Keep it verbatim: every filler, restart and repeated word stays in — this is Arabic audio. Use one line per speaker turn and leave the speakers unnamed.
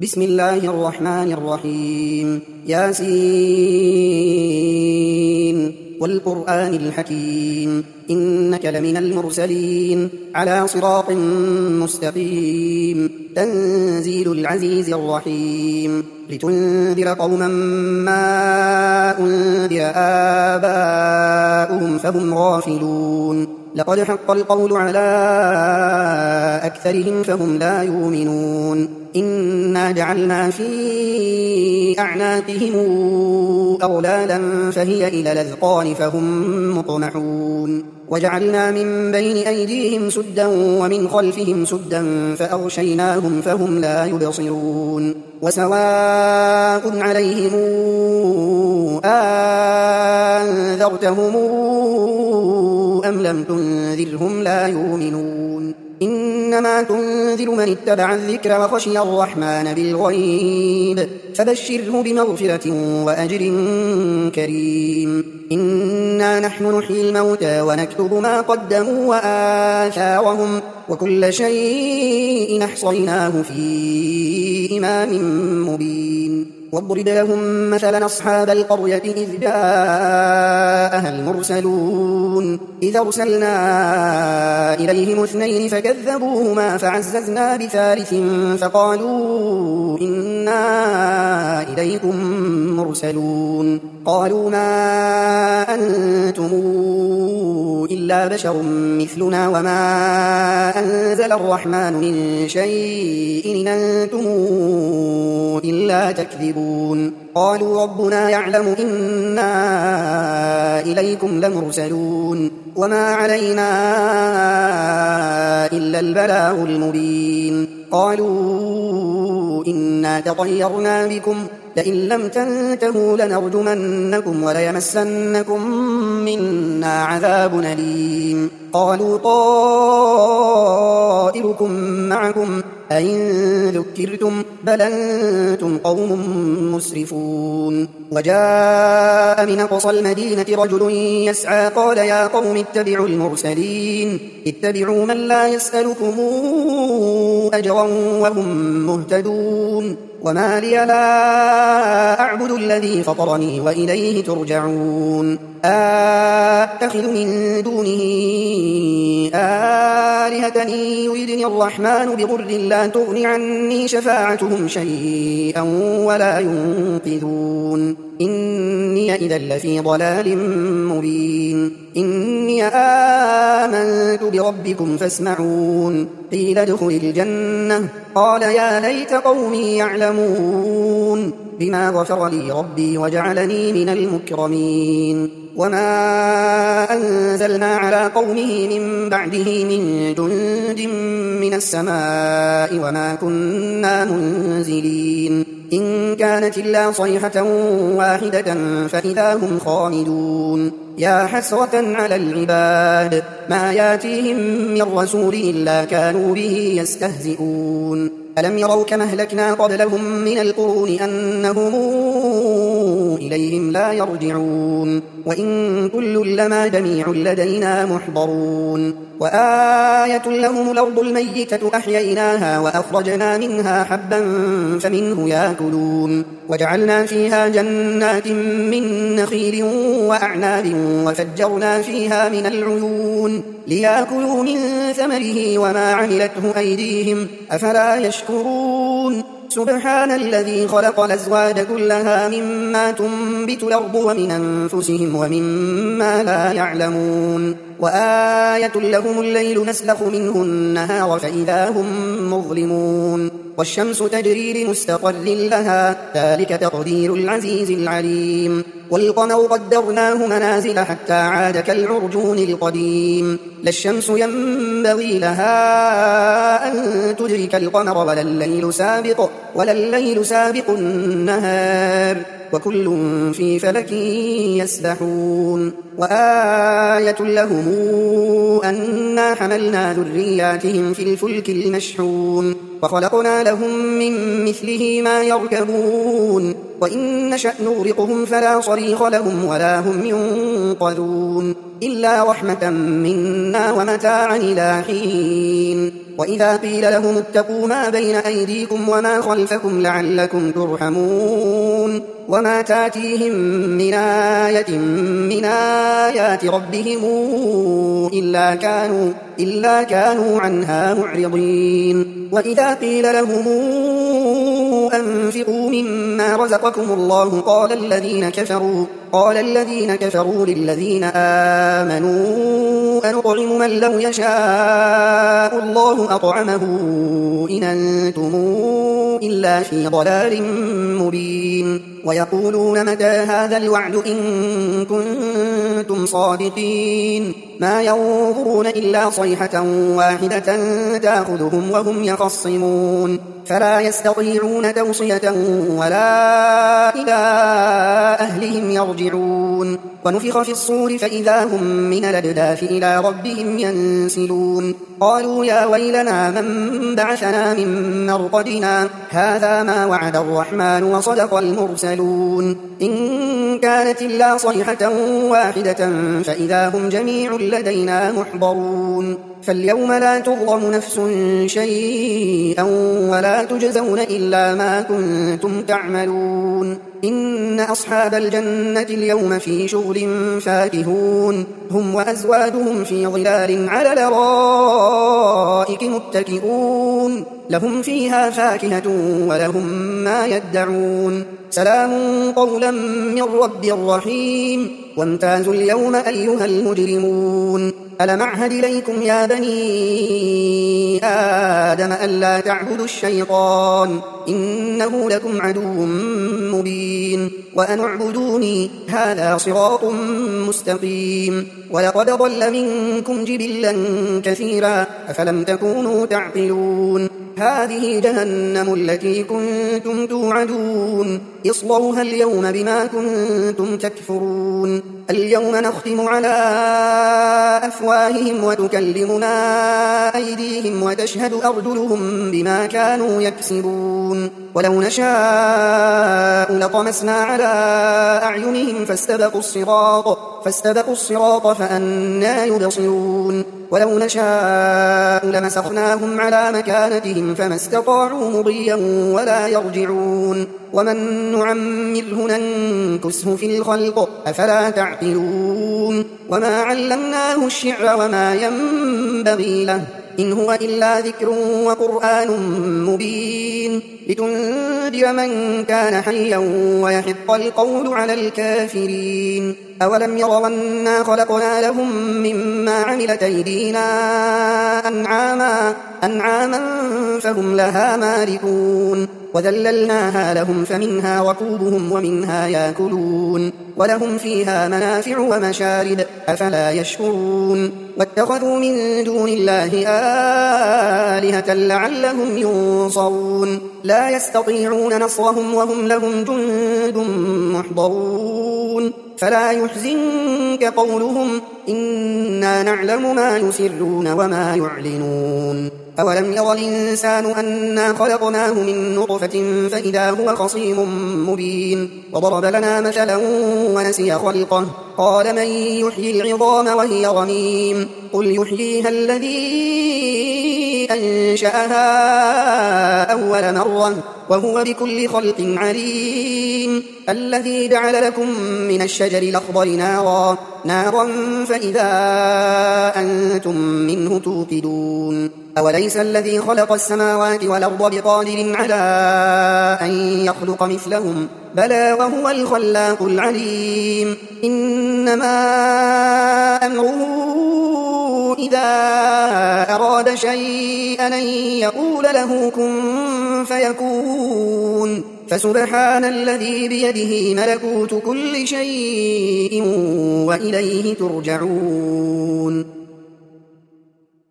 بسم الله الرحمن الرحيم ياسين والقرآن الحكيم إنك لمن المرسلين على صراط مستقيم تنزيل العزيز الرحيم لتنذر قوما ما أنذر آباؤهم فهم غافلون لقد حق القول على أكثرهم فهم لا يؤمنون إنا جعلنا في أعناقهم أغلالا فهي إلى الأذقان فهم مقمحون وجعلنا من بين أيديهم سدا ومن خلفهم سدا فأغشيناهم فهم لا يبصرون وسواء عليهم أنذرتهم أم لم تنذرهم لا يؤمنون إنما تنذر من اتبع الذكر وخشي الرحمن بالغيب فبشره بمغفرة وأجر كريم إنا نحن نحيي الموتى ونكتب ما قدموا وآثارهم وكل شيء أحصيناه في إمام مبين واضرب لهم مثلا أصحاب القرية إذ جاءها المرسلون إذ أرسلنا إليهم اثنين فكذبوهما فعززنا بثالث فقالوا إنا إليكم مرسلون قالوا ما أنتم إلا بشر مثلنا وما أنزل الرحمن من شيء إن أنتم إلا تكذبون قالوا ربنا يعلم إنا إليكم لمرسلون وما علينا إلا البلاغ المبين قالوا إنا تطيرنا بكم لئن لم تنتهوا لنرجمنكم وليمسنكم منا عذاب أليم قالوا طائركم معكم أئن ذكرتم بل أنتم قوم مسرفون وجاء من أقصى المدينة رجل يسعى قال يا قوم اتبعوا المرسلين اتبعوا من لا يسألكم أجرا وهم مهتدون وما لي لا أعبد الذي فطرني وإليه ترجعون أتخذ من دونه آلهة يردني الرحمن بضر لا تغني عني شفاعتهم شيئا ولا ينقذون إني إذا لفي ضلال مبين إني آمنت بربكم فاسمعون قيل ادخل الجنة قال يا ليت قومي يعلمون بما غفر لي ربي وجعلني من المكرمين وما أنزلنا على قومه من بعده من جند من السماء وما كنا منزلين إن كانت إلا صيحة واحدة فإذا هم خامدون يا حسرة على العباد ما ياتيهم من رسول إلا كانوا به يستهزئون ألم يروا كما أهلكنا قبلهم من القرون أنهم إليهم لا يرجعون وإن كل لما جميع لدينا محضرون وآية لهم الأرض الميتة أحييناها وأخرجنا منها حبا فمنه يأكلون وجعلنا فيها جنات من نخيل وأعناب وفجرنا فيها من العيون ليأكلوا من ثمره وما عملته أيديهم أفلا يشكرون سبحان الذي خلق الأزواج كلها مما تنبت الأرض ومن أنفسهم ومما لا يعلمون وآية لهم الليل نسلخ منه النهار فإذا هم مظلمون والشمس تجري لمستقر لها ذلك تقدير العزيز العليم والقمر قدرناه منازل حتى عاد كالعرجون القديم لا الشمس ينبغي لها أن تدرك القمر ولا الليل سابق ولا الليل سابق النهار وكل في فلك يسبحون وآية لهم أنا حملنا ذرياتهم في الفلك المشحون وخلقنا لهم من مثله ما يركبون وإن نشأ نغرقهم فلا صريخ لهم ولا هم ينقذون إلا رحمة منا ومتاعا إلى حين وإذا قيل لهم اتقوا ما بين أيديكم وما خلفكم لعلكم ترحمون وما تاتيهم من آية من آيات ربهم إلا كانوا, إلا كانوا عنها معرضين وإذا قيل لهم أنفقوا مما رزقكم الله قال الذين كفروا قال الذين كفروا للذين آمنوا أنطعم من لو يشاء الله أطعمه إن أنتم إلا في ضلال مبين ويقولون متى هذا الوعد إن كنتم صادقين ما ينظرون إلا صيحة واحدة تأخذهم وهم يخصمون فلا يستطيعون توصية ولا إلى أهلهم يرجعون ونفخ في الصور فإذا هم من الأجداث إلى ربهم ينسلون قالوا يا ويلنا من بعثنا من مرقدنا هذا ما وعد الرحمن وصدق المرسلون إن كانت إلا صيحة واحدة فإذا هم جميع لدينا محضرون فاليوم لا تظلم نفس شيئا ولا تجزون إلا ما كنتم تعملون إن أصحاب الجنة اليوم في شغل فاكهون هم وأزواجهم في ظلال على الأرائك متكئون لهم فيها فاكهة ولهم ما يدعون سلام قولا من رب رحيم وامتازوا اليوم أيها المجرمون ألم أعهد إليكم يا بني آدم ألا تعبدوا الشيطان إنه لكم عدو مبين وأن اعبدوني هذا صراط مستقيم ولقد ضل منكم جبلا كثيرا أفلم تكونوا تعقلون هذه جهنم التي كنتم توعدون اصلوها اليوم بما كنتم تكفرون اليوم نختم على أفواههم وتكلمنا أيديهم وتشهد أرجلهم بما كانوا يكسبون ولو نشاء لطمسنا على أعينهم فاستبقوا الصراط فاستبقوا الصراط فأنى يبصرون ولو نشاء لمسخناهم على مكانتهم فما استطاعوا مضيا ولا يرجعون ومن نعمره ننكسه في الخلق أفلا تعقلون وما علمناه الشعر وما ينبغي له إن هو إلا ذكر وقرآن مبين لتنذر من كان حيا ويحق القول على الكافرين أولم يروا أنا خلقنا لهم مما عملت أيدينا أنعاما, أنعاما فهم لها مالكون وذللناها لهم فمنها ركوبهم ومنها يأكلون ولهم فيها منافع ومشارب أفلا يشكرون واتخذوا من دون الله آلهة لعلهم ينصرون لا يستطيعون نصرهم وهم لهم جند محضرون فلا يحزنك قولهم إنا نعلم ما يسرون وما يعلنون أولم ير الإنسان أنا خلقناه من نطفة فإذا هو خصيم مبين وضرب لنا مثلا ونسي خلقه قال من يحيي العظام وهي رميم قل يحييها الذي أنشأها أول مرة وهو بكل خلق عليم الذي جعل لكم من الشجر الأخضر نارا, نارا فإذا أنتم منه توقدون أوليس الذي خلق السماوات والأرض بقادر على أن يخلق مثلهم بلى وهو الخلاق العليم إنما أمره إذا أراد شيئا أن يقول له كن فيكون فسبحان الذي بيده ملكوت كل شيء وإليه ترجعون